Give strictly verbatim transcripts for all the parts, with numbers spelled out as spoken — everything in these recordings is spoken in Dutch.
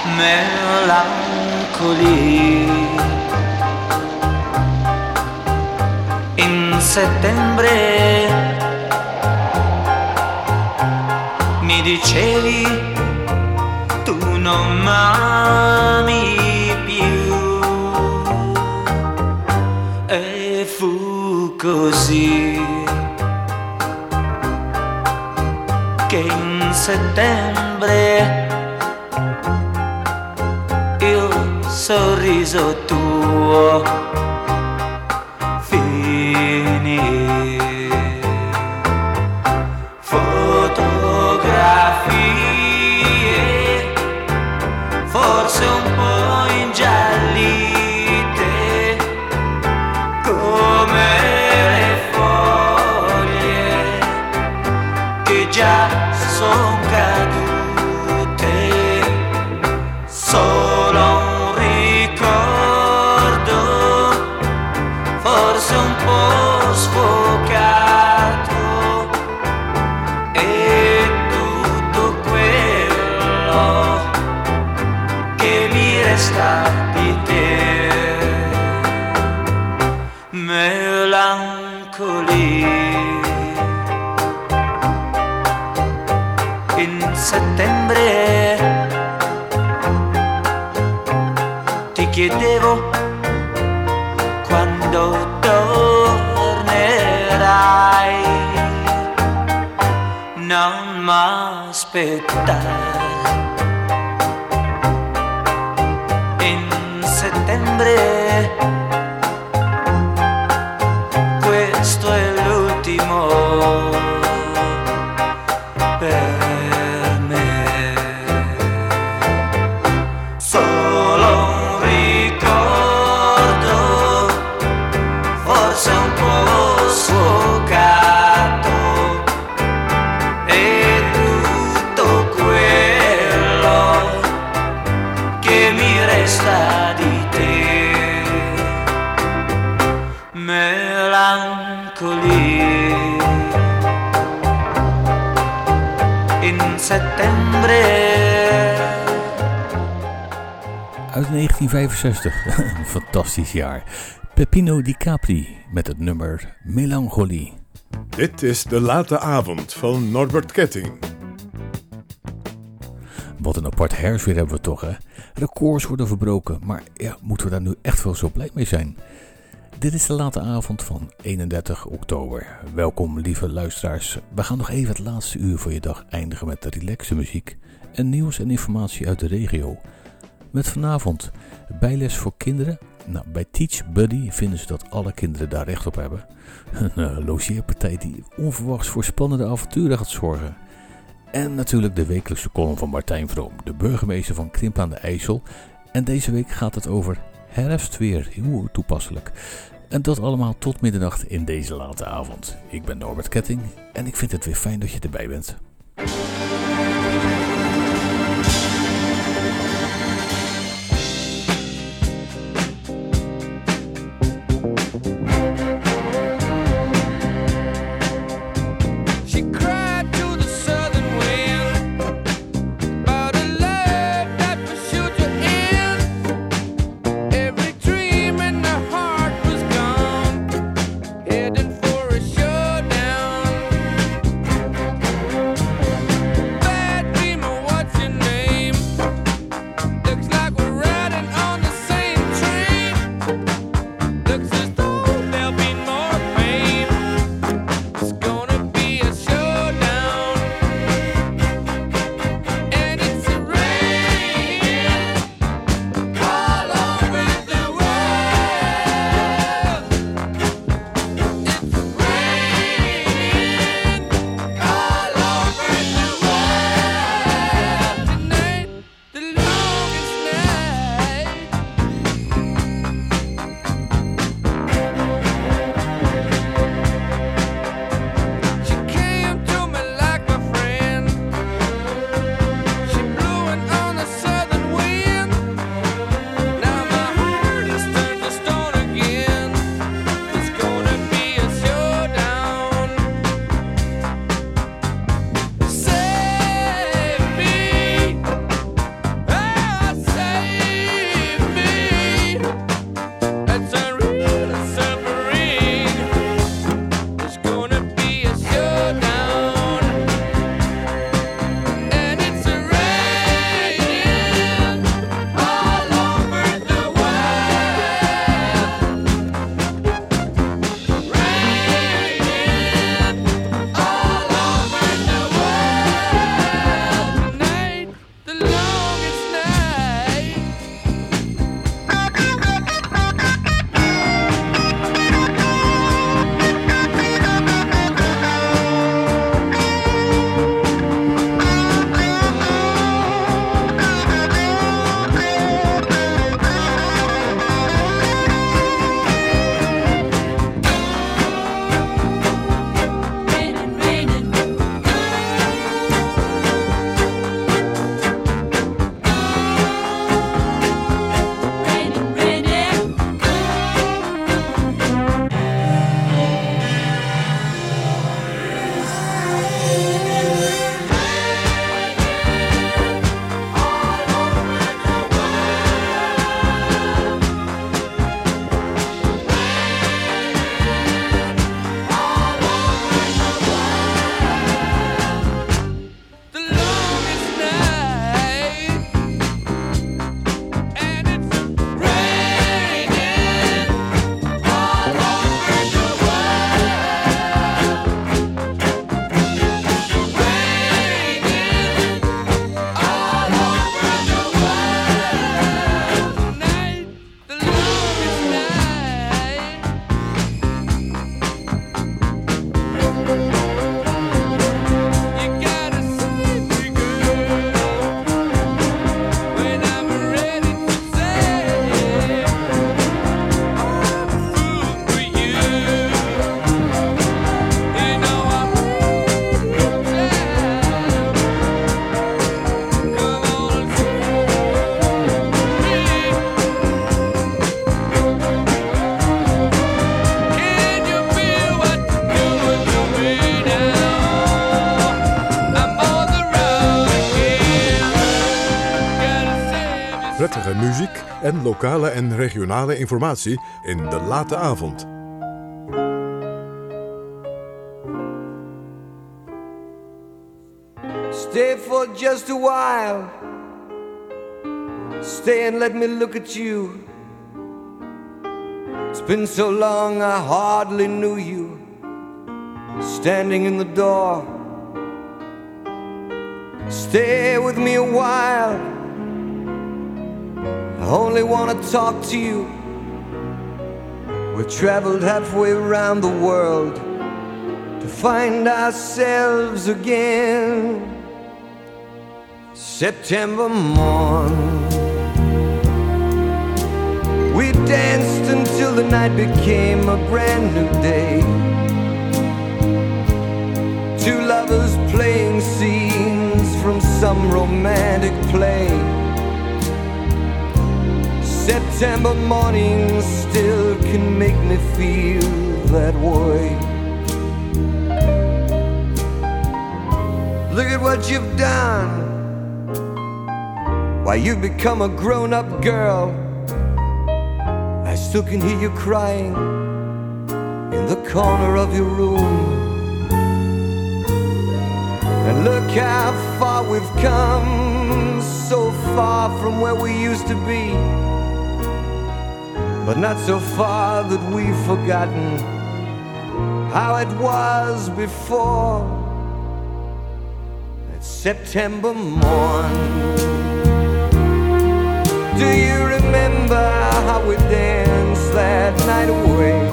melancoli. In settembre mi dicevi tu non m'ami più, e fu così che in settembre il sorriso tuo finì. Fotografie forse un po' ingiallite come le foglie che già son cadute, solo un ricordo forse un po' sfocato, e tutto quello che mi resta di te, melancoli. In settembre ti chiedevo quando tornerai, non m'aspettare. In settembre questo è l'ultimo per me, solo un ricordo forse un po' sfocato, e tutto quello che mi resta di te, melancoli. In settembre. Uit negentien vijfenzestig, een fantastisch jaar. Peppino Di Capri met het nummer Melancholie. Dit is De Late Avond van Norbert Ketting. Wat een apart herfstweer hebben we toch, hè? Records worden verbroken, maar ja, moeten we daar nu echt wel zo blij mee zijn? Dit is De Late Avond van eenendertig oktober. Welkom, lieve luisteraars. We gaan nog even het laatste uur van je dag eindigen met de relaxe muziek en nieuws en informatie uit de regio. Met vanavond bijles voor kinderen. Nou, bij Teach Buddy vinden ze dat alle kinderen daar recht op hebben. Een uh, logeerpartij die onverwachts voor spannende avonturen gaat zorgen. En natuurlijk de wekelijkse column van Martijn Vroom, de burgemeester van Krimpen aan de IJssel. En deze week gaat het over herfstweer, heel toepasselijk. En dat allemaal tot middernacht in deze late avond. Ik ben Norbert Ketting en ik vind het weer fijn dat je erbij bent. Heading for a showdown. matige muziek en lokale en regionale informatie in De Late Avond. Stay for just a while. Stay and let me look at you. It's been so long I hardly knew you. Standing in the door. Stay with me a while. I only want to talk to you. We've traveled halfway around the world to find ourselves again. September morn, we danced until the night became a brand new day. Two lovers playing scenes from some romantic play. September morning still can make me feel that way. Look at what you've done. Why, you've become a grown-up girl. I still can hear you crying in the corner of your room. And look how far we've come, so far from where we used to be, but not so far that we've forgotten how it was before. That September morn. Do you remember how we danced that night away?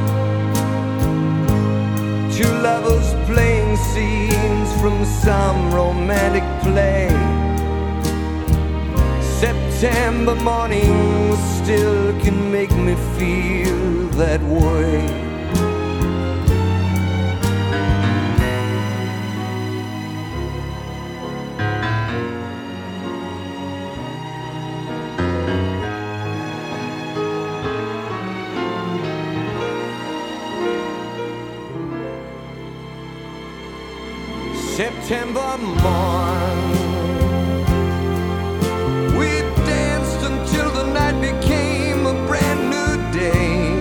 Two lovers playing scenes from some romantic play. September morning still can make me feel that way. September morn, we danced until the night became a brand new day.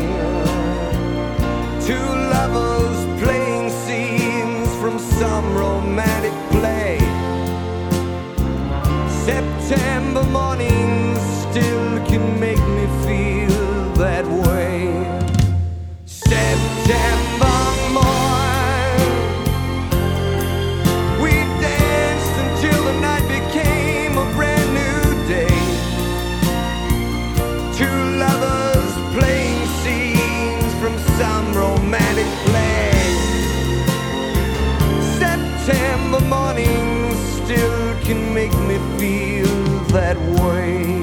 Two lovers playing scenes from some romantic play. September morning still can make me feel that way. September morning. September morning still can make me feel that way.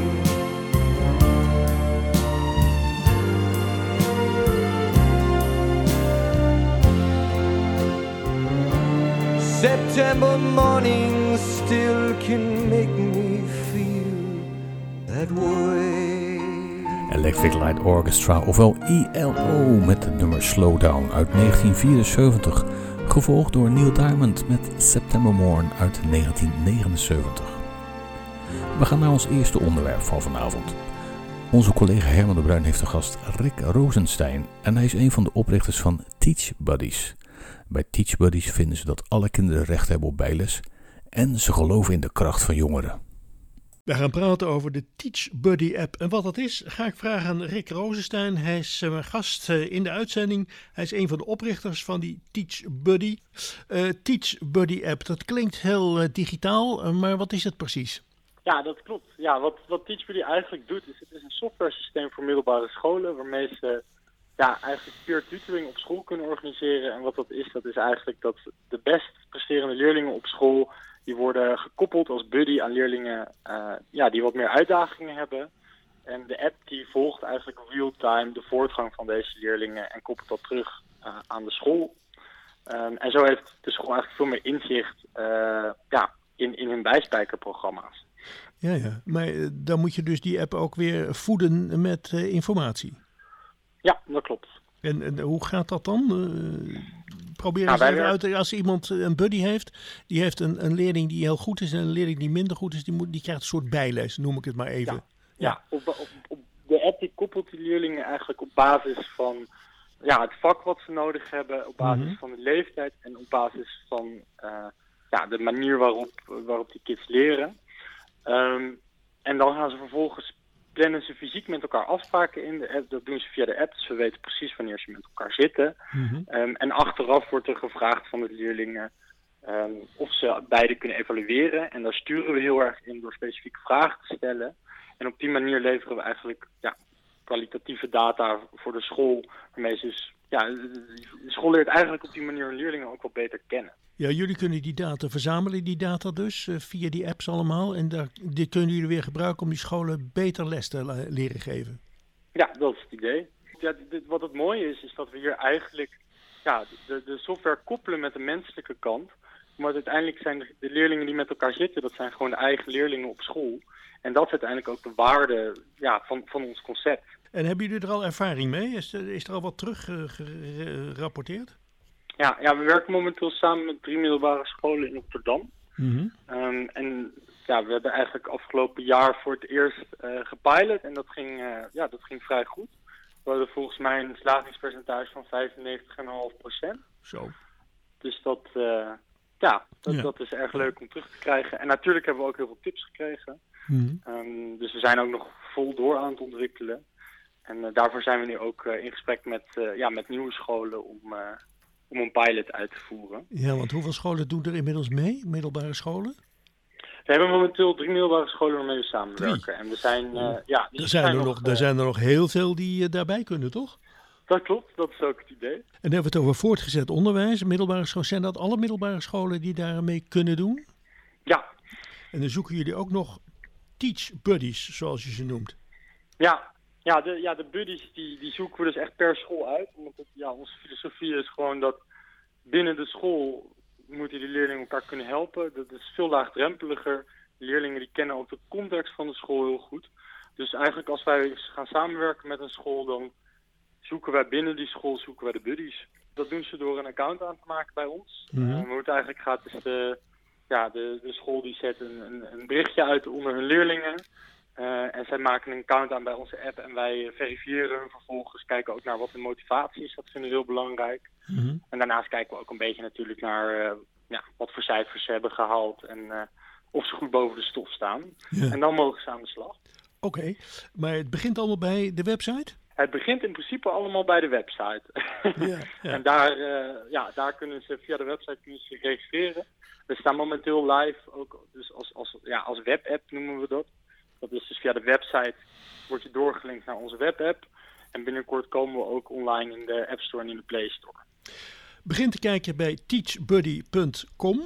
September morning still can make me feel that way. Electric Light Orchestra, ofwel E L O, met het nummer Slowdown uit negentien vierenzeventig. Gevolgd door Neil Diamond met September Morn uit negentien negenenzeventig. We gaan naar ons eerste onderwerp van vanavond. Onze collega Herman de Bruin heeft de gast Rick Rosenstein en hij is een van de oprichters van Teach Buddies. Bij Teach Buddies vinden ze dat alle kinderen recht hebben op bijles en ze geloven in de kracht van jongeren. We gaan praten over de Teach Buddy app. En wat dat is, ga ik vragen aan Rick Rosenstein. Hij is mijn uh, gast uh, in de uitzending. Hij is een van de oprichters van die Teach Buddy. Uh, Teach Buddy app, dat klinkt heel uh, digitaal, uh, maar wat is het precies? Ja, dat klopt. Ja, wat, wat Teach Buddy eigenlijk doet, is het is een software systeem voor middelbare scholen, waarmee ze ja, eigenlijk peer tutoring op school kunnen organiseren. En wat dat is, dat is eigenlijk dat de best presterende leerlingen op school, die worden gekoppeld als buddy aan leerlingen uh, ja, die wat meer uitdagingen hebben. En de app die volgt eigenlijk real-time de voortgang van deze leerlingen en koppelt dat terug uh, aan de school. Um, en zo heeft de school eigenlijk veel meer inzicht uh, ja, in, in hun bijspijkerprogramma's. Ja, ja, maar uh, dan moet je dus die app ook weer voeden met uh, informatie. Ja, dat klopt. En, en hoe gaat dat dan? Uh, probeer eens nou, even uit. Als iemand een buddy heeft, die heeft een, een leerling die heel goed is en een leerling die minder goed is, die, moet, die krijgt een soort bijles, noem ik het maar even. ja op, op, op de app die koppelt die leerlingen eigenlijk op basis van ja, het vak wat ze nodig hebben, op basis mm-hmm. van de leeftijd en op basis van uh, ja, de manier waarop, waarop die kids leren. Um, en dan gaan ze vervolgens plannen ze fysiek met elkaar afspraken in de app. Dat doen ze via de app, dus we weten precies wanneer ze met elkaar zitten. Mm-hmm. Um, en achteraf wordt er gevraagd van de leerlingen um, of ze beide kunnen evalueren. En daar sturen we heel erg in door specifieke vragen te stellen. En op die manier leveren we eigenlijk ja, kwalitatieve data voor de school. Waarmee ze dus, ja, de school leert eigenlijk op die manier hun leerlingen ook wel beter kennen. Ja, jullie kunnen die data verzamelen, die data dus, uh, via die apps allemaal. En daar, dit kunnen jullie weer gebruiken om die scholen beter les te uh, leren geven. Ja, dat is het idee. Ja, dit, wat het mooie is, is dat we hier eigenlijk ja, de, de software koppelen met de menselijke kant. Maar uiteindelijk zijn de, de leerlingen die met elkaar zitten, dat zijn gewoon de eigen leerlingen op school. En dat is uiteindelijk ook de waarde ja, van, van ons concept. En hebben jullie er al ervaring mee? Is er, is er al wat terug uh, gerapporteerd? Ja, ja, we werken momenteel samen met drie middelbare scholen in Rotterdam. Mm-hmm. Um, en ja, we hebben eigenlijk afgelopen jaar voor het eerst uh, gepilot en dat ging, uh, ja, dat ging vrij goed. We hadden volgens mij een slagingspercentage van vijfennegentig komma vijf procent. Zo. Dus dat, uh, ja, dat, ja, dat is erg leuk om terug te krijgen. En natuurlijk hebben we ook heel veel tips gekregen. Mm-hmm. Um, dus we zijn ook nog vol door aan het ontwikkelen. En uh, daarvoor zijn we nu ook uh, in gesprek met, uh, ja, met nieuwe scholen om... Uh, om een pilot uit te voeren. Ja, want hoeveel scholen doen er inmiddels mee? Middelbare scholen? We hebben momenteel drie middelbare scholen waarmee we samenwerken. Drie. En we zijn, uh, ja, er, zijn er, nog, nog, uh, er zijn er nog heel veel die uh, daarbij kunnen, toch? Dat klopt, dat is ook het idee. En dan hebben we het over voortgezet onderwijs, middelbare scholen. Zijn dat alle middelbare scholen die daarmee kunnen doen? Ja. En dan zoeken jullie ook nog teach buddies, zoals je ze noemt. Ja. Ja, de, ja, de buddies die, die zoeken we dus echt per school uit. Omdat het, ja, onze filosofie is gewoon dat binnen de school moeten die leerlingen elkaar kunnen helpen. Dat is veel laagdrempeliger. De leerlingen die kennen ook de context van de school heel goed. Dus eigenlijk als wij gaan samenwerken met een school, dan zoeken wij binnen die school zoeken wij de buddies. Dat doen ze door een account aan te maken bij ons. Mm-hmm. Uh, we moeten eigenlijk gratis de, ja, de, de school die zet een, een, een berichtje uit onder hun leerlingen. Uh, en zij maken een account aan bij onze app en wij verifiëren hun vervolgens, kijken ook naar wat hun motivatie is, dat vinden we heel belangrijk. Mm-hmm. En daarnaast kijken we ook een beetje natuurlijk naar uh, ja, wat voor cijfers ze hebben gehaald en uh, of ze goed boven de stof staan. Ja. En dan mogen ze aan de slag. Oké, okay. Maar het begint allemaal bij de website? Het begint in principe allemaal bij de website. Ja, ja. En daar, uh, ja, daar kunnen ze via de website kunnen ze zich registreren. We staan momenteel live, ook dus als, als, ja, als webapp noemen we dat. Dat is dus via de website, wordt je doorgelinkt naar onze webapp. En binnenkort komen we ook online in de App Store en in de Play Store. Begin te kijken bij teach buddy punt com.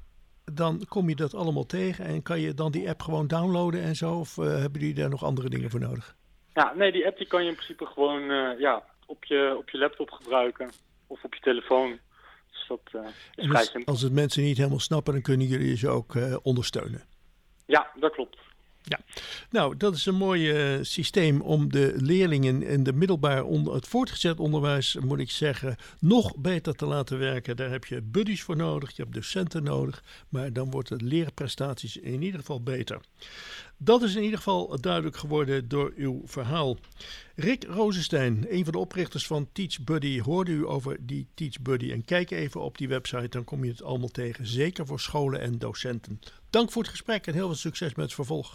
Dan kom je dat allemaal tegen en kan je dan die app gewoon downloaden en zo? Of uh, hebben jullie daar nog andere dingen voor nodig? Ja, nee, die app die kan je in principe gewoon uh, ja, op, je, op je laptop gebruiken of op je telefoon. Dus dat uh, is vrij simpel. Als het mensen niet helemaal snappen, dan kunnen jullie ze ook uh, ondersteunen. Ja, dat klopt. Ja, nou dat is een mooi uh, systeem om de leerlingen in de middelbaar onder, het voortgezet onderwijs, moet ik zeggen, nog beter te laten werken. Daar heb je buddies voor nodig, je hebt docenten nodig, maar dan wordt de leerprestaties in ieder geval beter. Dat is in ieder geval duidelijk geworden door uw verhaal. Rick Rosenstein, een van de oprichters van Teach Buddy, hoorde u over die Teach Buddy. En kijk even op die website, dan kom je het allemaal tegen. Zeker voor scholen en docenten. Dank voor het gesprek en heel veel succes met het vervolg.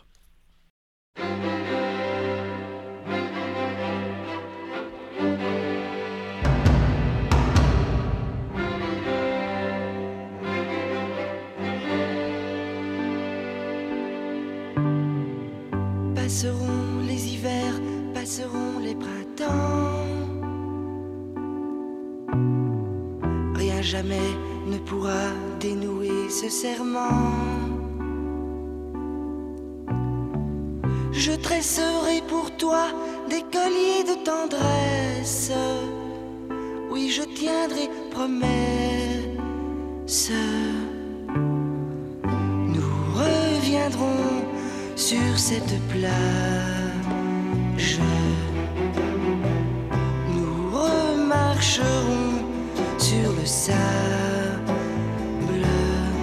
Passeront les hivers, passeront les printemps. Rien jamais ne pourra dénouer ce serment. Je tresserai pour toi des colliers de tendresse. Oui, je tiendrai promesse. Nous reviendrons sur cette plage. Nous remarcherons sur le sable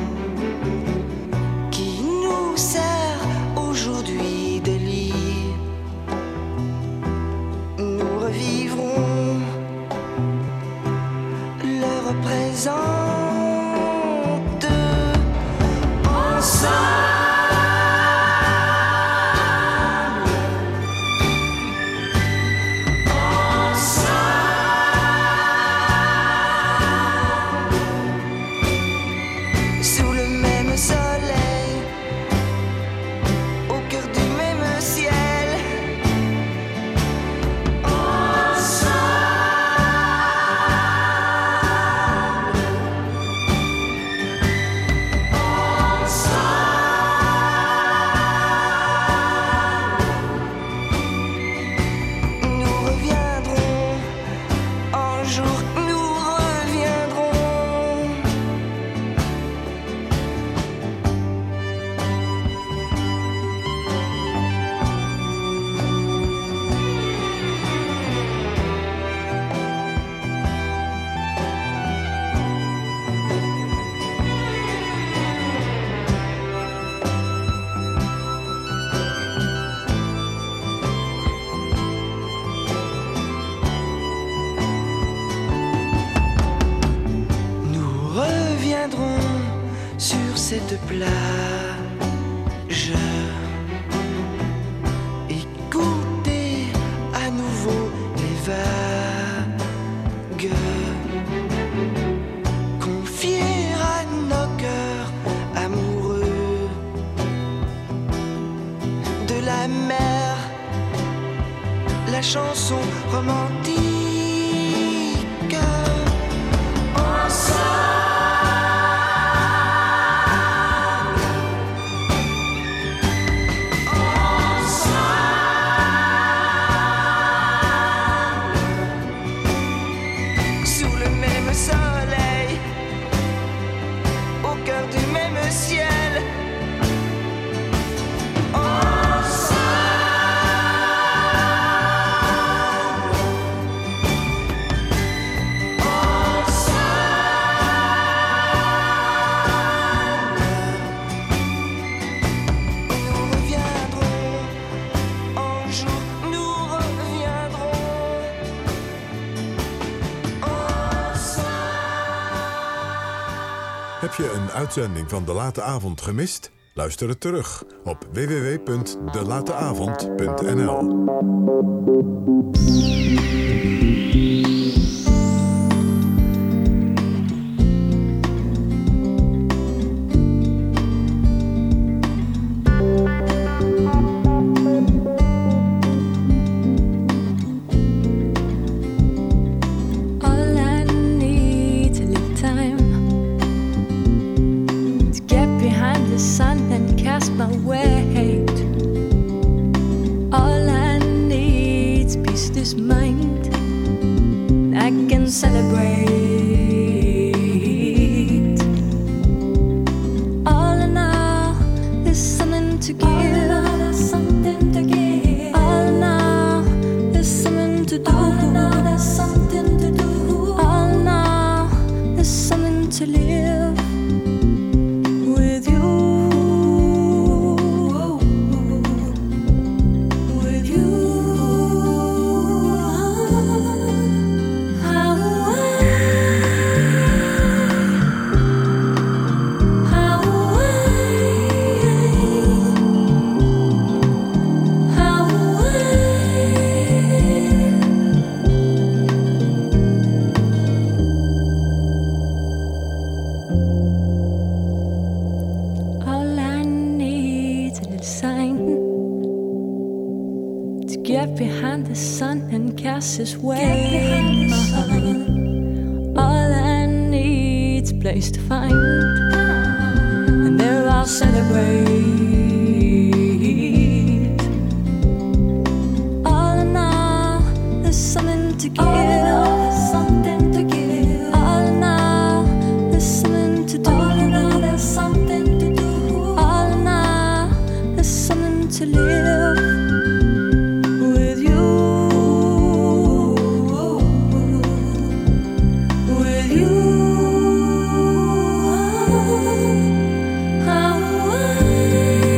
qui nous sert aujourd'hui de lit. reviendront sur cette plage. Écoutez à nouveau les vagues, confier à nos cœurs amoureux de la mer la chanson romantique. Heb je een uitzending van De Late Avond gemist? Luister het terug op w w w punt de late avond punt n l. His way. All I need's a place to find, and there I'll celebrate. All in all, there's something to give. There's something to give. All in all, there's something to do. All in all, there's something to do. All in all, there's something to live. How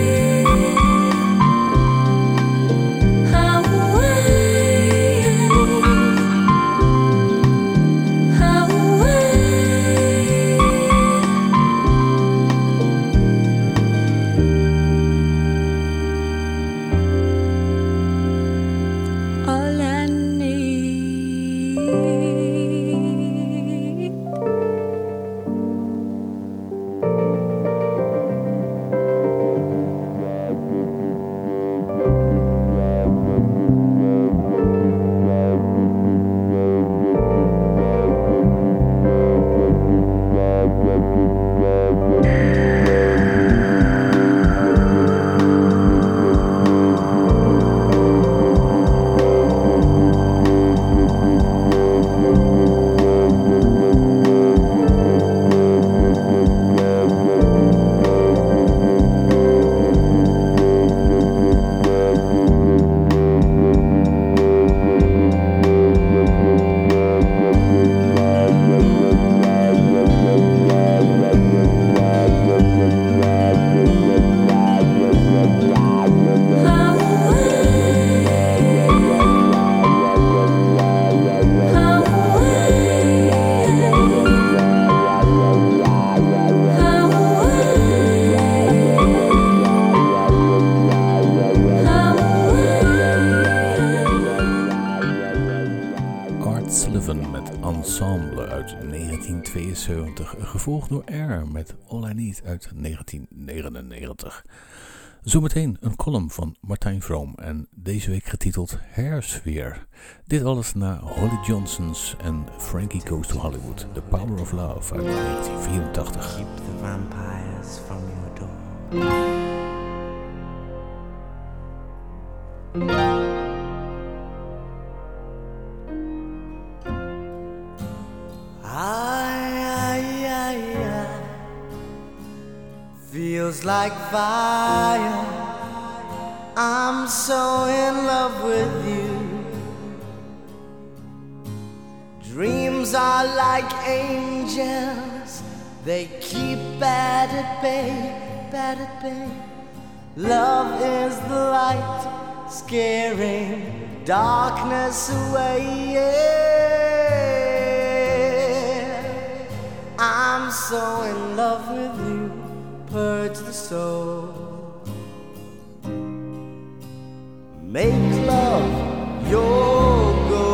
tweeënzeventig, gevolgd door Air met All I Need uit negentien negenennegentig. Zometeen een column van Martijn Vroom en deze week getiteld Hairsfear. Dit alles na Holly Johnson's en Frankie Goes to Hollywood, The Power of Love uit negentien vierentachtig. Keep the vampires from your door. I, I, I, feels like fire. I'm so in love with you. Dreams are like angels. They keep bad at bay, bad at bay. Love is the light, scaring darkness away. Yeah. I'm so in love with you, purge the soul. Make love your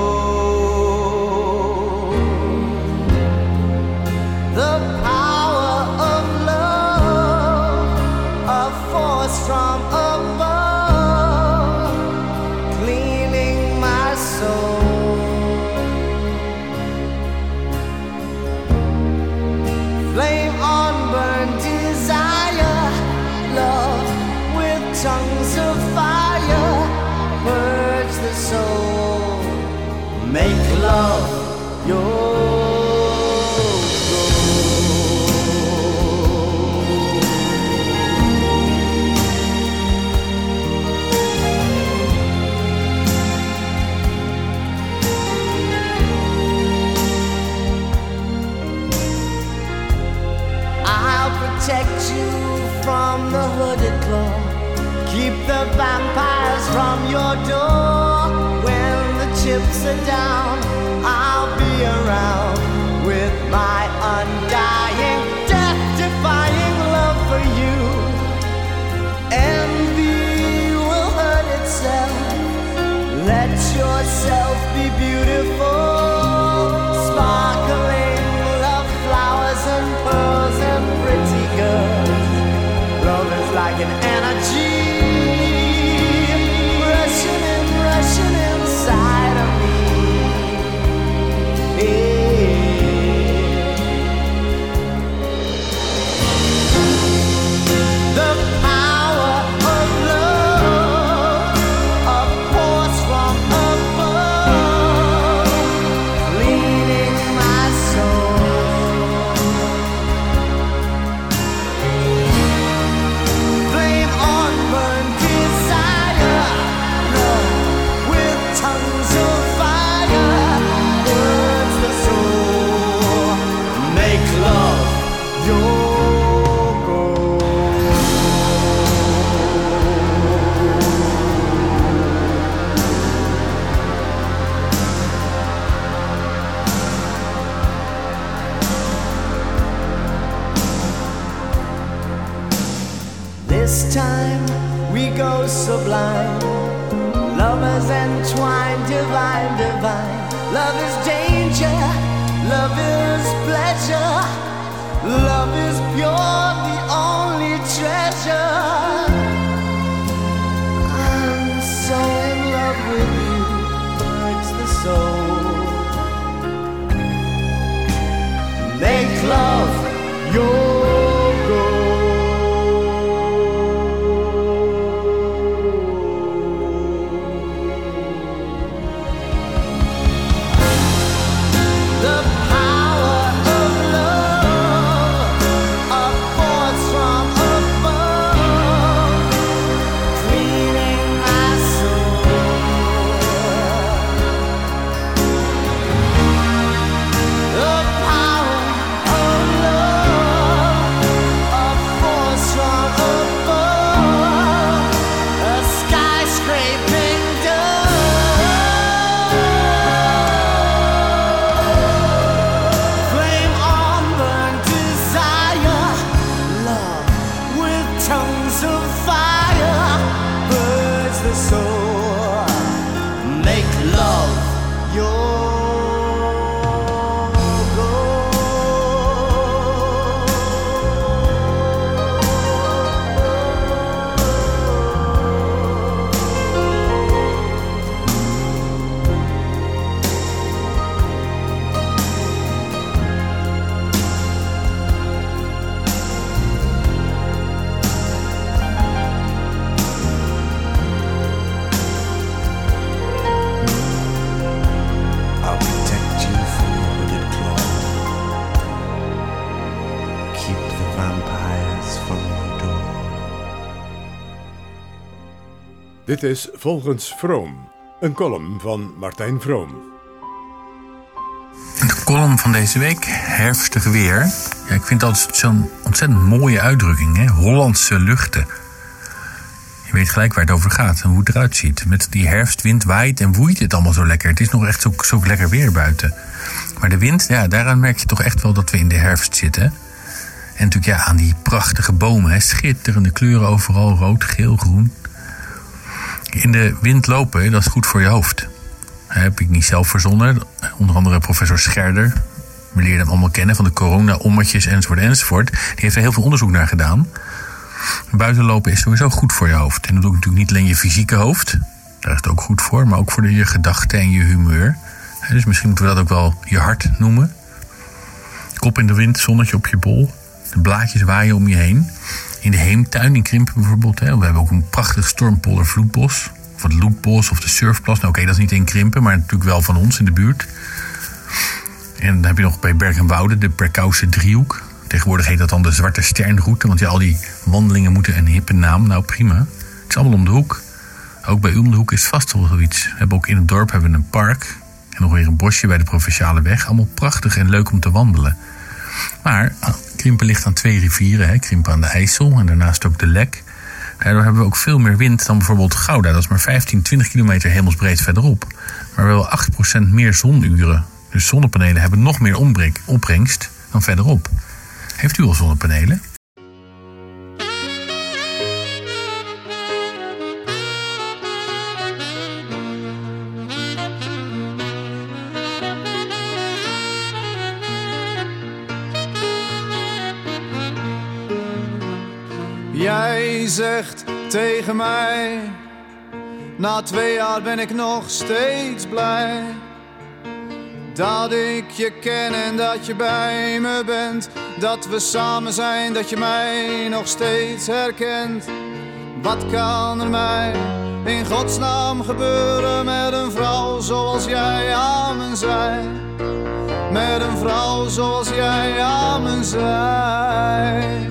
goal. The power of love, a force from above, cleaning my soul. Flame on burn desire, love with tongues of fire, purge the soul, make love your protect you from the hooded claw. Keep the vampires from your door. When the chips are down, I'll be around with my undying, death-defying love for you. Envy will hurt itself. Let yourself be beautiful, sparkling love flowers and pearls and pretty girls. Love is like an energy rushing and rushing inside of me. Yeah. The power of love, a force from above, leading my soul. Flame on burn desire, love with tongues of fire, burns the soul. Make love your goal. This time we go sublime, lovers entwined, divine, divine. Love is danger, love is pleasure, love is pure, the only treasure. I'm so in love with you, hurts the soul. Make love your goal. The power of love, a force from above, cleaning my soul. The power of keep the vampires from your door. Dit is Volgens Vroom, een column van Martijn Vroom. De column van deze week, herfstig weer. Ja, ik vind dat zo'n ontzettend mooie uitdrukking, hè? Hollandse luchten. Je weet gelijk waar het over gaat en hoe het eruit ziet. Met die herfstwind waait en woeit het allemaal zo lekker. Het is nog echt zo, zo lekker weer buiten. Maar de wind, ja, daaraan merk je toch echt wel dat we in de herfst zitten. En natuurlijk ja, aan die prachtige bomen, hè? Schitterende kleuren overal, rood, geel, groen. In de wind lopen, dat is goed voor je hoofd. Dat heb ik niet zelf verzonnen. Onder andere professor Scherder. We leren hem allemaal kennen van de corona-ommetjes enzovoort enzovoort. Die heeft er heel veel onderzoek naar gedaan. Buitenlopen is sowieso goed voor je hoofd. En dat doet natuurlijk niet alleen je fysieke hoofd. Daar is het ook goed voor. Maar ook voor je gedachten en je humeur. Dus misschien moeten we dat ook wel je hart noemen. Kop in de wind, zonnetje op je bol. De blaadjes waaien om je heen. In de heemtuin in Krimpen bijvoorbeeld. Hè. We hebben ook een prachtig stormpolder vloedbos. Of het Loekbos of de Surfplas. Nou oké, okay, dat is niet in Krimpen, maar natuurlijk wel van ons in de buurt. En dan heb je nog bij Berg en Woude de Perkouwse driehoek. Tegenwoordig heet dat dan de Zwarte Sternroute. Want ja, al die wandelingen moeten een hippe naam. Nou prima. Het is allemaal om de hoek. Ook bij u om de hoek is vast wel zoiets. We hebben ook in het dorp hebben we een park. En nog weer een bosje bij de Provinciale Weg. Allemaal prachtig en leuk om te wandelen. Maar Krimpen ligt aan twee rivieren. Hè. Krimpen aan de IJssel en daarnaast ook de Lek. Daardoor hebben we ook veel meer wind dan bijvoorbeeld Gouda. Dat is maar vijftien, twintig kilometer hemelsbreed verderop. Maar we hebben acht procent meer zonuren. Dus zonnepanelen hebben nog meer opbrengst dan verderop. Heeft u al zonnepanelen? Jij zegt tegen mij, na twee jaar ben ik nog steeds blij dat ik je ken en dat je bij me bent, dat we samen zijn, dat je mij nog steeds herkent. Wat kan er mij in godsnaam gebeuren met een vrouw zoals jij aan me zij? Met een vrouw zoals jij aan me zij.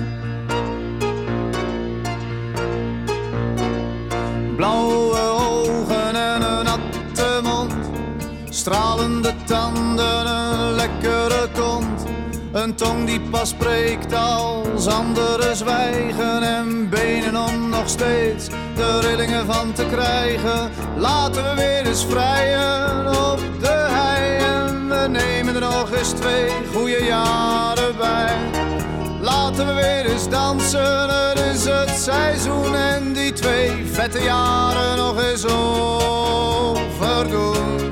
Blauwe ogen en een natte mond, stralende tanden, een lekkere kont. Een tong die pas spreekt als anderen zwijgen. En benen om nog steeds de rillingen van te krijgen. Laten we weer eens vrijen op de hei. En we nemen er nog eens twee goede jaren bij. Laten we weer eens dansen, het is het seizoen. En die twee vette jaren nog eens overdoen.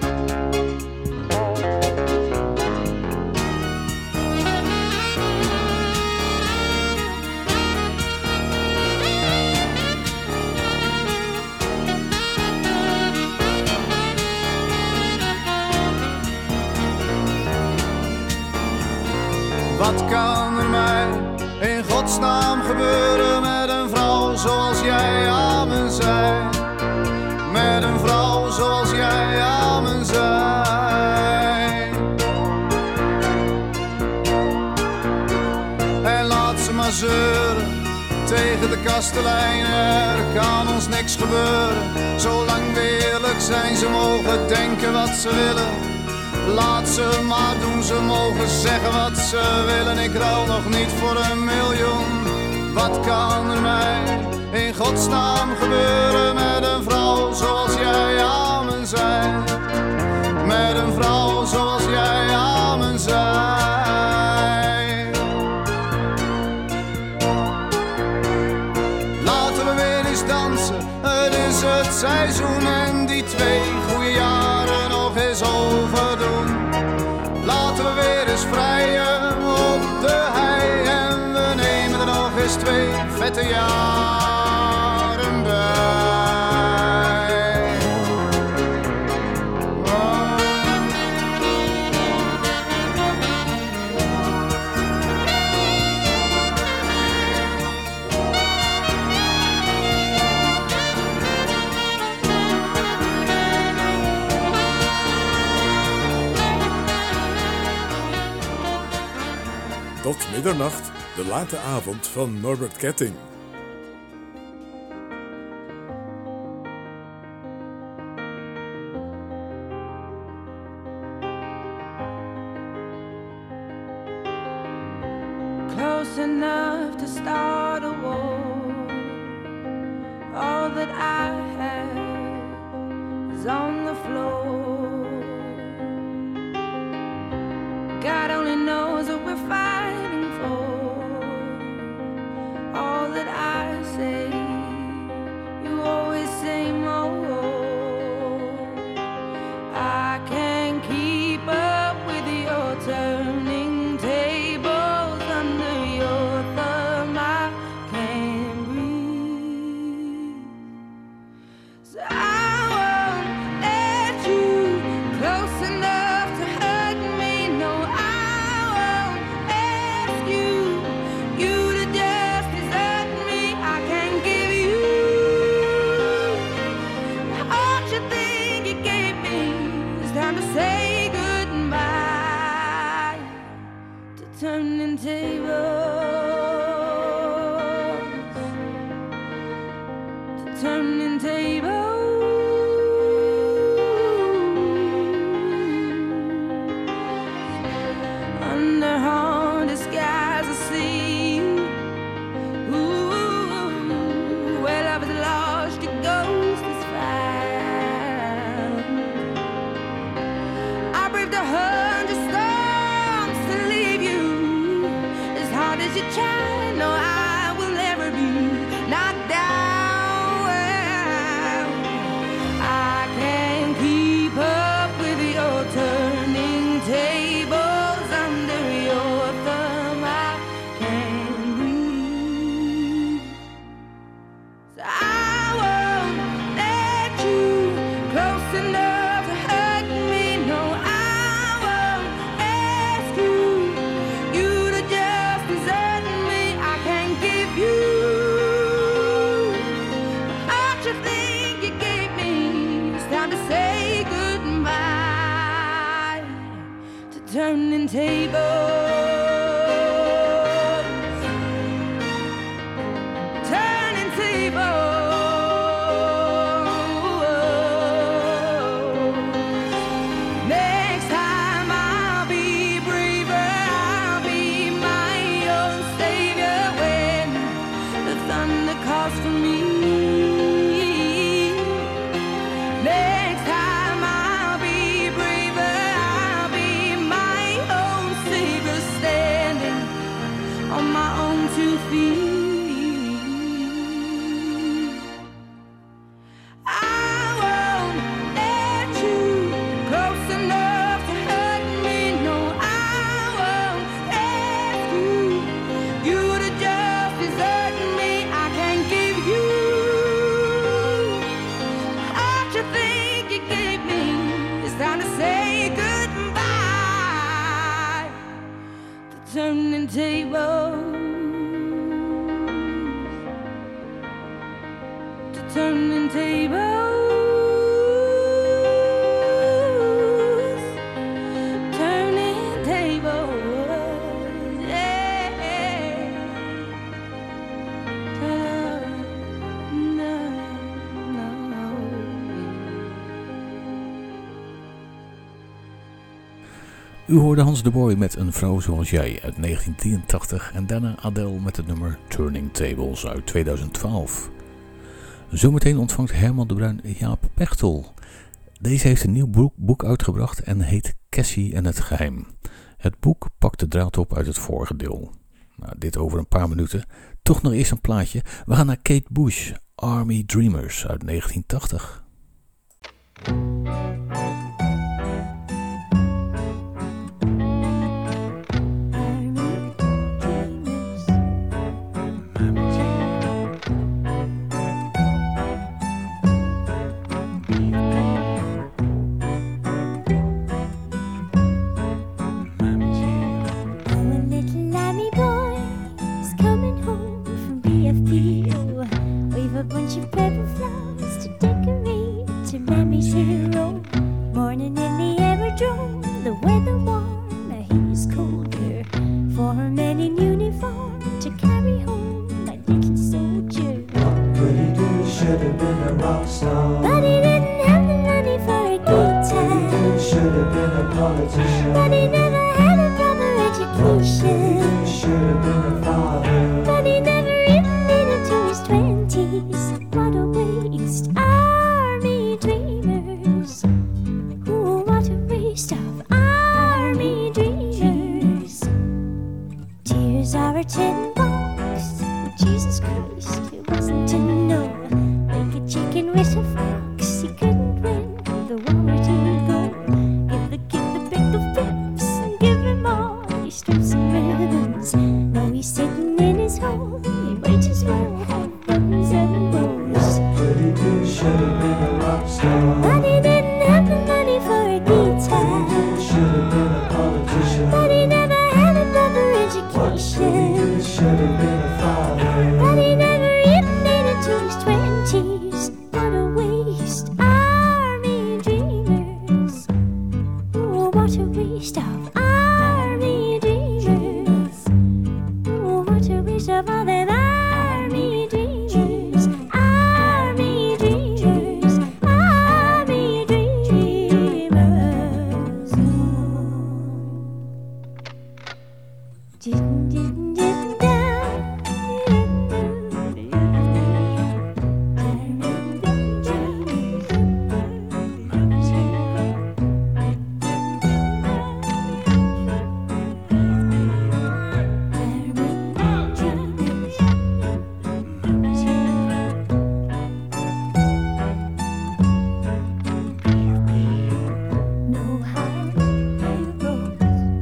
Wat kan er mij in godsnaam gebeuren met een vrouw zoals jij aan me zij? Met een vrouw zoals jij aan me zij. En laat ze maar zeuren tegen de kastelein. Er kan ons niks gebeuren, zolang we eerlijk zijn. Ze mogen denken wat ze willen. Laat ze maar doen, ze mogen zeggen wat ze willen. Ik ruil nog niet voor een miljoen. Wat kan er mij in godsnaam gebeuren met een vrouw zoals jij aan me zij? Met een vrouw zoals jij aan me zij. Laten we weer eens dansen, het is het seizoen. En die twee goede jaren nog eens overdoen. Laten we weer eens vrijen op de hei. En we nemen er nog eens twee vette jaren bij. Oh. Tot Middernacht, de late avond van Norbert Ketting. Close enough to start a war. All that I have is on the floor. God only knows what we're fighting for. All that I say, you always say more. I can't keep up with your turning tables under your thumb. I can't breathe. So I won't let you close enough to hurt me. No, I won't ask you, you to just desert me. I can't give you all you think you gave me. It's time to say goodbye to turning tables, to turning tables. Under haunted skies I see you. Ooh, where love is lost, your ghost is found. I braved a hundred storms to leave you. As hard as you try, no, I will never be knocked down. I can't keep up with your turning tables under your thumb. I can't breathe. So I won't let you close enough to hurt me. No, I won't ask you, you to just desert me. I can't give you all you think you gave me. It's time to say goodbye to turning tables. Turning tables. Next time I'll be braver. I'll be my own savior when the thunder calls for me. Next time I'll be braver. I'll be my own savior, standing on my own two feet. I won't let you close enough to hurt me. No, I won't ask you, you to just desert me. I can't give you all you think you gave me. It's time to say goodbye to turning tables, to turning tables, turning tables, yeah. No, no, no. U hoorde Hans de Boy met Een vrouw zoals jij uit negentien drieëntachtig en daarna Adele met het nummer Turning Tables uit tweeduizend twaalf. Zometeen ontvangt Herman de Bruin Jaap Pechtel. Deze heeft een nieuw boek, boek uitgebracht en heet Cassie en het geheim. Het boek pakt de draad op uit het vorige deel. Nou, dit over een paar minuten. Toch nog eerst een plaatje. We gaan naar Kate Bush, Army Dreamers uit negentien tachtig. The weather warm, the heat is colder. For many new saw her tin box. Jesus Christ, it wasn't to know. Make a chicken with a fox. He couldn't win. The war to go. Give the kid the big of pips and give him all his strips and ribbons. Now he's sitting in his hole. He might as well have buttons and bows. But he did should have been a rock star. But he didn't have the money for a guitar. Should have been a politician. But he never had another education. Should have been a father. But he never even made it to his twenties. What a waste, army dreamers. Oh, what a waste of army dreamers. Oh, what a waste of all them army dreamers. Army dreamers. Army dreamers. Didn't, didn't, didn't, no high heroes.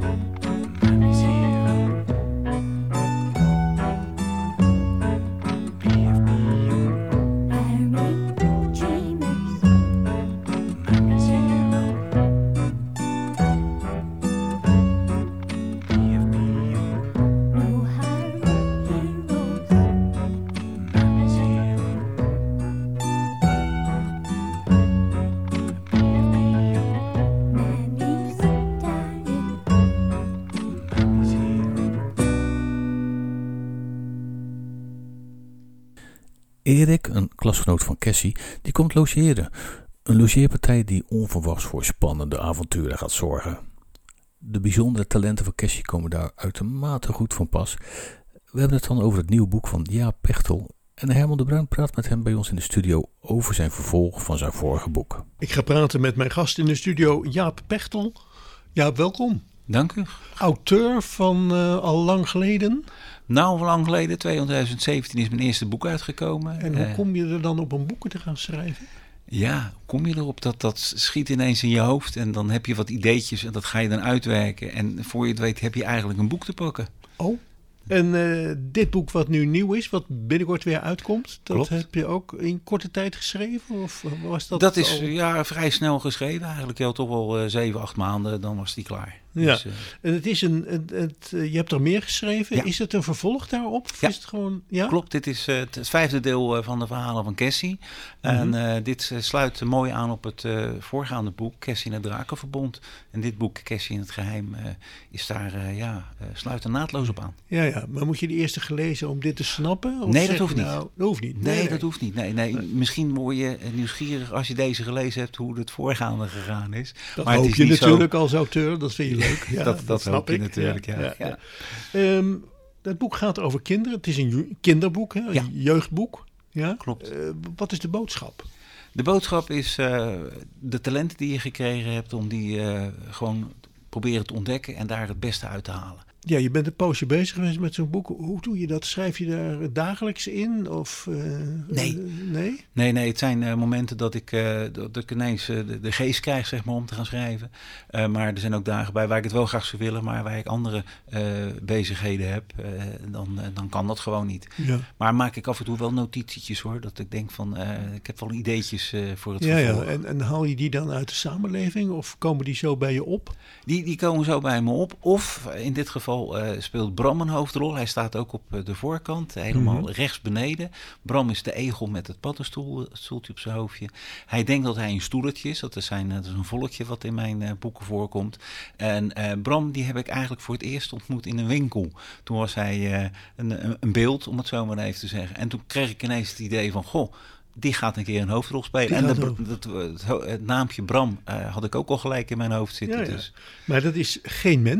Army dreamers. No high heroes. Nanny's dying. Erik, een klasgenoot van Cassie, die komt logeren. Een logeerpartij die onverwachts voor spannende avonturen gaat zorgen. De bijzondere talenten van Cassie komen daar uitermate goed van pas. We hebben het dan over het nieuwe boek van Jaap Pechtel. En Herman de Bruin praat met hem bij ons in de studio over zijn vervolg van zijn vorige boek. Ik ga praten met mijn gast in de studio, Jaap Pechtel. Jaap, welkom. Dank u. Auteur van uh, al lang geleden. Nou, lang geleden, tweeduizend zeventien, is mijn eerste boek uitgekomen. En hoe Uh, kom je er dan op om boeken te gaan schrijven? Ja, kom je erop dat dat schiet ineens in je hoofd en dan heb je wat ideetjes en dat ga je dan uitwerken. En voor je het weet heb je eigenlijk een boek te pakken. Oh, en uh, dit boek wat nu nieuw is, wat binnenkort weer uitkomt, dat Klopt. heb je ook in korte tijd geschreven? Of was dat Dat is al... ja, vrij snel geschreven, eigenlijk ja, toch wel uh, zeven, acht maanden, dan was die klaar. Ja, Dus, uh, en het is een, het, het, uh, je hebt er meer geschreven. Ja. Is het een vervolg daarop? Of Ja. is het gewoon, ja? Klopt, dit is uh, het vijfde deel uh, van de verhalen van Cassie. En Mhm. uh, dit uh, sluit mooi aan op het uh, voorgaande boek, Cassie in het Drakenverbond. En dit boek, Cassie in het Geheim, uh, is daar, uh, ja, uh, sluit er naadloos op aan. Ja, ja, maar moet je die eerste gelezen om dit te snappen? Of Nee, zeg dat hoeft je niet. nou- dat hoeft niet. Nee, dat hoeft niet. Nee, nee. Nee. Misschien word je nieuwsgierig als je deze gelezen hebt hoe het voorgaande gegaan is. Dat maar het hoop is je niet zo- natuurlijk als auteur, dat vind je leuk. Ja, dat dat snap hoop je ik. natuurlijk, ja. ja. Ehm, dat boek gaat over kinderen. Het is een ju- kinderboek, hè? Een Ja. jeugdboek. Ja? Klopt. Eh, wat is de boodschap? De boodschap is uh, de talenten die je gekregen hebt om die uh, gewoon proberen te ontdekken en daar het beste uit te halen. Ja, je bent een poosje bezig geweest met zo'n boek. Hoe doe je dat? Schrijf je daar dagelijks in? Of, uh, Nee. uh, nee? Nee, nee, het zijn uh, momenten dat ik, uh, dat ik ineens uh, de, de geest krijg zeg maar, om te gaan schrijven. Uh, maar er zijn ook dagen bij waar ik het wel graag zou willen, maar waar ik andere uh, bezigheden heb. Uh, dan, uh, dan kan dat gewoon niet. Ja. Maar maak ik af en toe wel notitietjes hoor. Dat ik denk van, uh, ik heb wel ideetjes uh, voor het Ja, ja. vervolg. En, en haal je die dan uit de samenleving? Of komen die zo bij je op? Die, die komen zo bij me op. Of in dit geval uh, speelt Bram een hoofdrol. Hij staat ook op uh, de voorkant, helemaal Mhm. rechts beneden. Bram is de egel met het paddenstoeltje op zijn hoofdje. Hij denkt dat hij een stoeltje is. Dat is, zijn, dat is een volkje wat in mijn uh, boeken voorkomt. En uh, Bram die heb ik eigenlijk voor het eerst ontmoet in een winkel. Toen was hij uh, een, een beeld, om het zo maar even te zeggen. En toen kreeg ik ineens het idee van, goh, die gaat een keer een hoofdrol spelen. Die En gaat de, ook. het, het, het naampje Bram uh, had ik ook al gelijk in mijn hoofd zitten. Ja, ja. Dus. Maar dat is geen mens.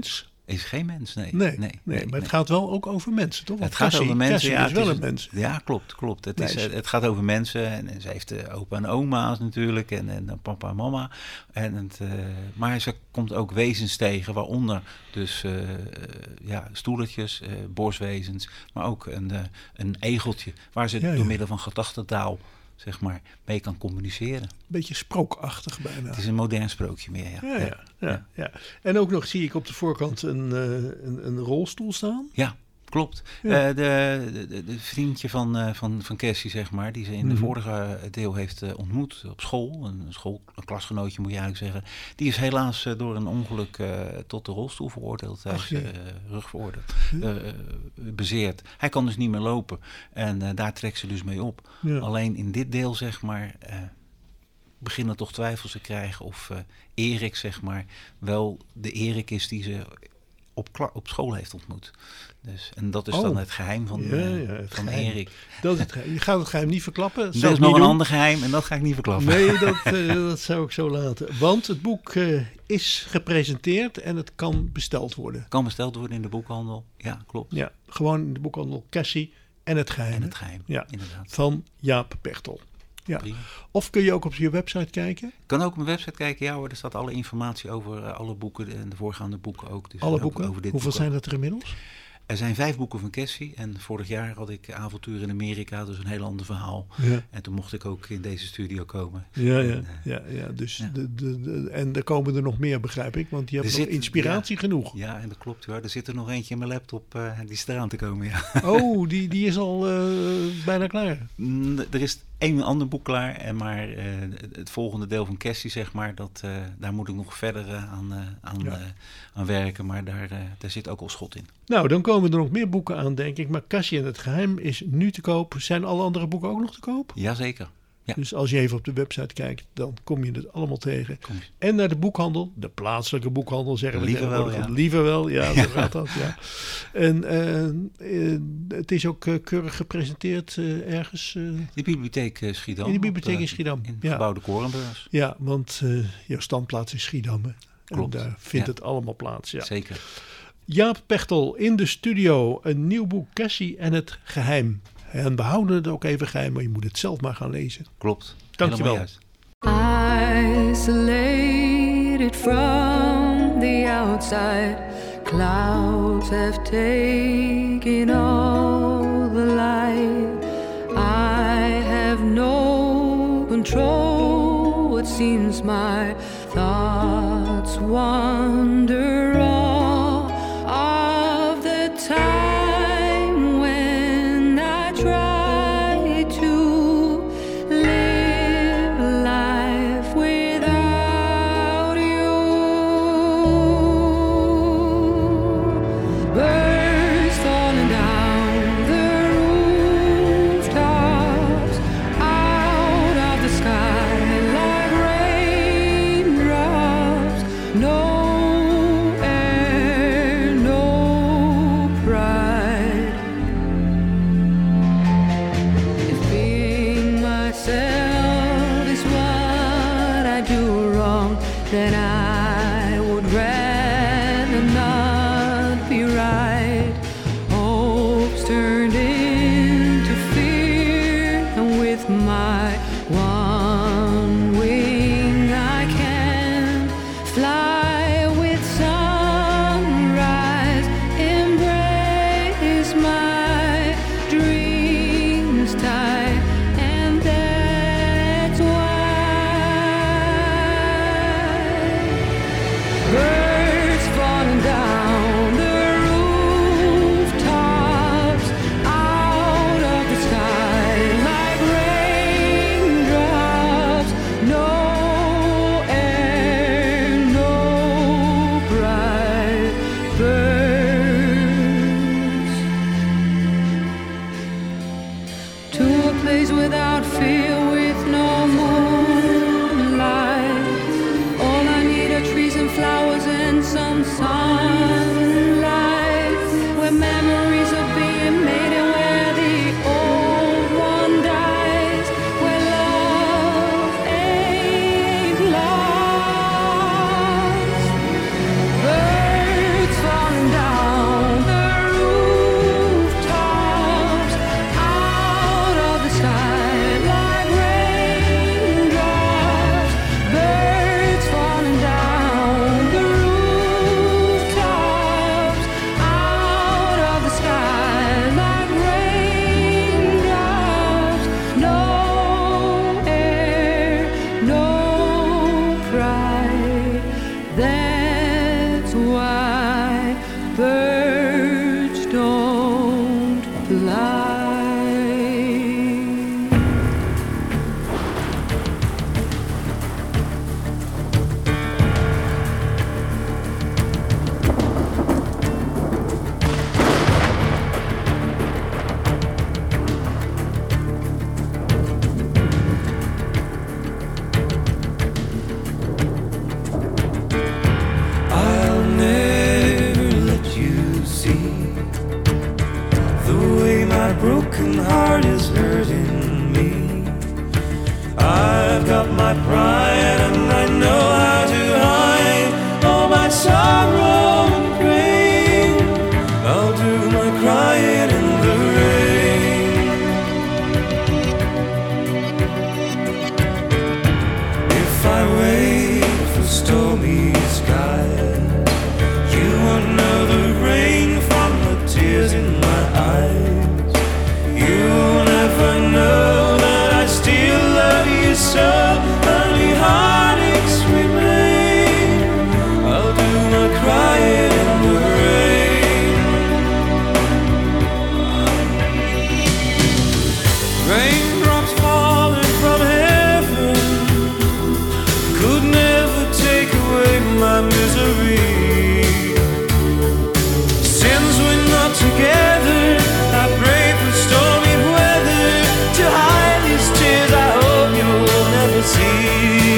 Is geen mens, nee. Nee, nee, nee, nee maar nee. het gaat wel ook over mensen, toch? Want Het gaat Cassie, over mensen, Cassie ja. is Het wel is een mens. Ja, klopt, klopt. Het, is, Meisje. het gaat over mensen en, en ze heeft uh, opa en oma's natuurlijk en, en papa en mama. En het, uh, maar ze komt ook wezens tegen, waaronder dus uh, ja, stoelertjes, uh, borstwezens, maar ook een, uh, een egeltje waar ze Ja, ja. door middel van gedachtentaal zeg maar, mee kan communiceren. Beetje sprookachtig bijna. Het is een modern sprookje meer, ja. Ja, ja, ja, ja. En ook nog zie ik op de voorkant een, uh, een, een rolstoel staan. Ja, klopt. Ja. Uh, de, de, de vriendje van, uh, van, van Cassie, zeg maar, die ze in de Mhm. vorige deel heeft uh, ontmoet op school, een, school, een klasgenootje moet je eigenlijk zeggen, die is helaas uh, door een ongeluk uh, tot de rolstoel veroordeeld. Hij Ach, is ja. uh, rug veroordeeld, uh, uh, bezeerd. Hij kan dus niet meer lopen en uh, daar trekt ze dus mee op. Ja. Alleen in dit deel, zeg maar, uh, beginnen toch twijfels te krijgen of uh, Erik, zeg maar, wel de Erik is die ze op, kla- op school heeft ontmoet. Dus, en dat is Oh. dan het geheim van, Ja, uh, ja, het van geheim. Erik. Dat is het geheim. Je gaat het geheim niet verklappen. Dat Er zou is ik nog niet een doen. ander geheim en dat ga ik niet verklappen. Nee, dat, uh, dat zou ik zo laten. Want het boek uh, is gepresenteerd en het kan besteld worden. Kan besteld worden in de boekhandel. Ja, klopt. Ja, gewoon in de boekhandel Cassie en het geheim. En het geheim, ja. inderdaad. Van Jaap Pechtel. Ja. Prima. Of kun je ook op je website kijken? Kan ook op mijn website kijken, ja hoor. Er staat alle informatie over uh, alle boeken en de voorgaande boeken ook. Dus Alle ook boeken? Over dit Hoeveel boek zijn ook. dat er inmiddels? Er zijn vijf boeken van Cassie en vorig jaar had ik avontuur in Amerika, dus een heel ander verhaal. Ja. En toen mocht ik ook in deze studio komen. Ja, ja, En, uh, ja, ja. Dus ja. De, de, de, en er komen er nog meer, begrijp ik. Want je hebt Er nog zit- inspiratie ja. genoeg. Ja, en dat klopt hoor. Er zit er nog eentje in mijn laptop, uh, die is eraan te komen, ja. Oh, die, die is al uh, bijna klaar. Mm, Er is één ander boek klaar, en maar uh, het volgende deel van Cassie, zeg maar, dat, uh, daar moet ik nog verder uh, aan, uh, aan, Ja. uh, aan werken, maar daar, uh, daar zit ook al schot in. Nou, dan komen er nog meer boeken aan, denk ik. Maar Cassie en het Geheim is nu te koop. Zijn alle andere boeken ook nog te koop? Jazeker. Ja. Dus als je even op de website kijkt, dan kom je het allemaal tegen. Kom je. En naar de boekhandel, de plaatselijke boekhandel, zeggen we Liever wel, tegenwoordig. ja. Liever wel, ja, zo gaat dat, ja. En uh, uh, het is ook uh, keurig gepresenteerd uh, ergens. Uh, De bibliotheek uh, Schiedam. in de bibliotheek op, uh, in Schiedam. In ja. gebouwde Korenbeurs. Ja, want uh, jouw standplaats is Schiedam. Hè? Klopt. En daar vindt Ja. het allemaal plaats. Ja. Zeker. Jaap Pechtel in de studio. Een nieuw boek, Cassie en het Geheim. En we houden het ook even geheim, maar je moet het zelf maar gaan lezen. Klopt. Dankjewel. Helemaal juist. Isolated from the outside, clouds have taken all the light. I have no control. It seems my thoughts wander all of the time when I try to live life without you. Birds falling down the rooftops, out of the sky like raindrops. No air, no pride. If being myself is what I do wrong, then I would rather not be right. Hopes turned into fear, and with my one wing I can't fly with sunrise. Embrace my dreams tight, and that's why birds falling down the rooftops, out of the sky like raindrops. No air, no bright birds. To a place without fear, with no moonlight. All I need are trees and flowers and some sunlight, where memories are being made and where the old one dies, where love ain't lost. Birds falling life. I'll never let you see the way my broken heart is hurting me. I've got my pride and I know how to hide all my sorrow and pain. I'll do my crying in the rain. If I wait for stormy skies, you won't know the rain from the tears in my eyes. You'll never know that I still love you so. Only heartaches remain. I'll do my crying in the rain. Raindrops falling from heaven could never take away my misery. Since we're not together, I pray for stormy weather to hide these tears I hope you'll never see.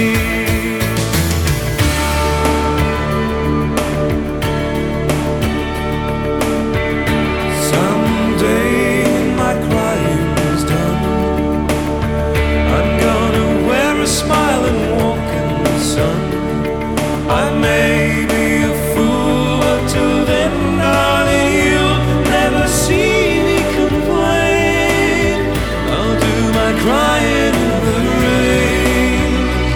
Someday when my crying's done, I'm gonna wear a smile and walk in the sun. I may be a fool, but till then, darling, you'll never see me complain. I'll do my crying in the rain.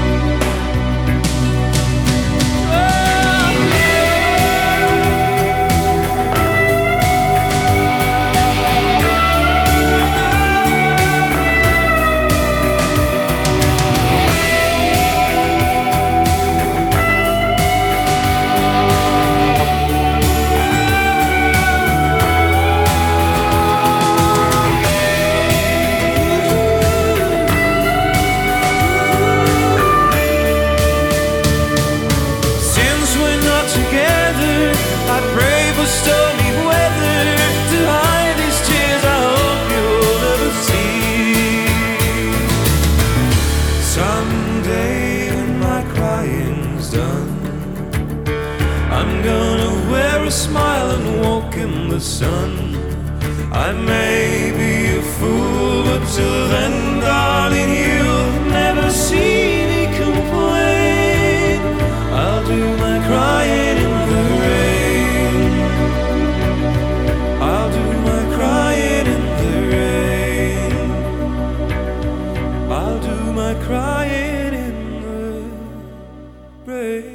Since we're not together, I pray for stormy weather to hide these tears I hope you'll never see. Someday when my crying's done, I'm gonna wear a smile and walk in the sun. I may be a fool, but till then, darling, you'll never see me complain. I'll do my crying in the rain. I'll do my crying in the rain. I'll do my crying in the rain.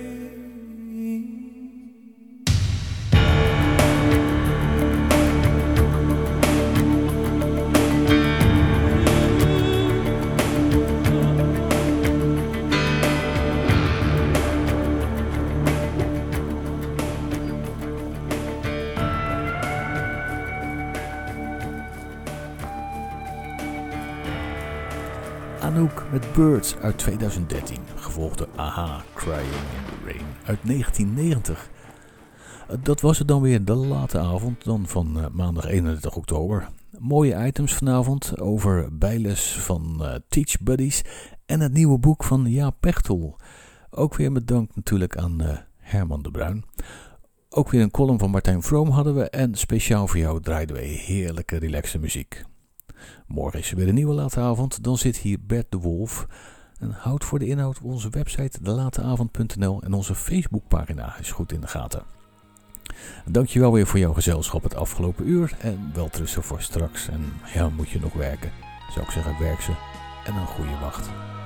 Anouk met Birds uit tweeduizend dertien, gevolgd door A-ha, Crying in the Rain uit negentien negentig. Dat was het dan weer, de late avond dan van uh, maandag eenendertig oktober. Mooie items vanavond over bijles van uh, Teach Buddies en het nieuwe boek van Jaap Pechtel. Ook weer met dank natuurlijk aan uh, Herman de Bruin. Ook weer een column van Martijn Vroom hadden we en speciaal voor jou draaiden we heerlijke relaxe muziek. Morgen is er weer een nieuwe late avond, dan zit hier Bert de Wolf. En houd voor de inhoud op onze website de lateavond punt n l en onze Facebookpagina is goed in de gaten. Dankjewel weer voor jouw gezelschap het afgelopen uur en welterusten voor straks. En ja, moet je nog werken, zou ik zeggen werk ze en een goede wacht.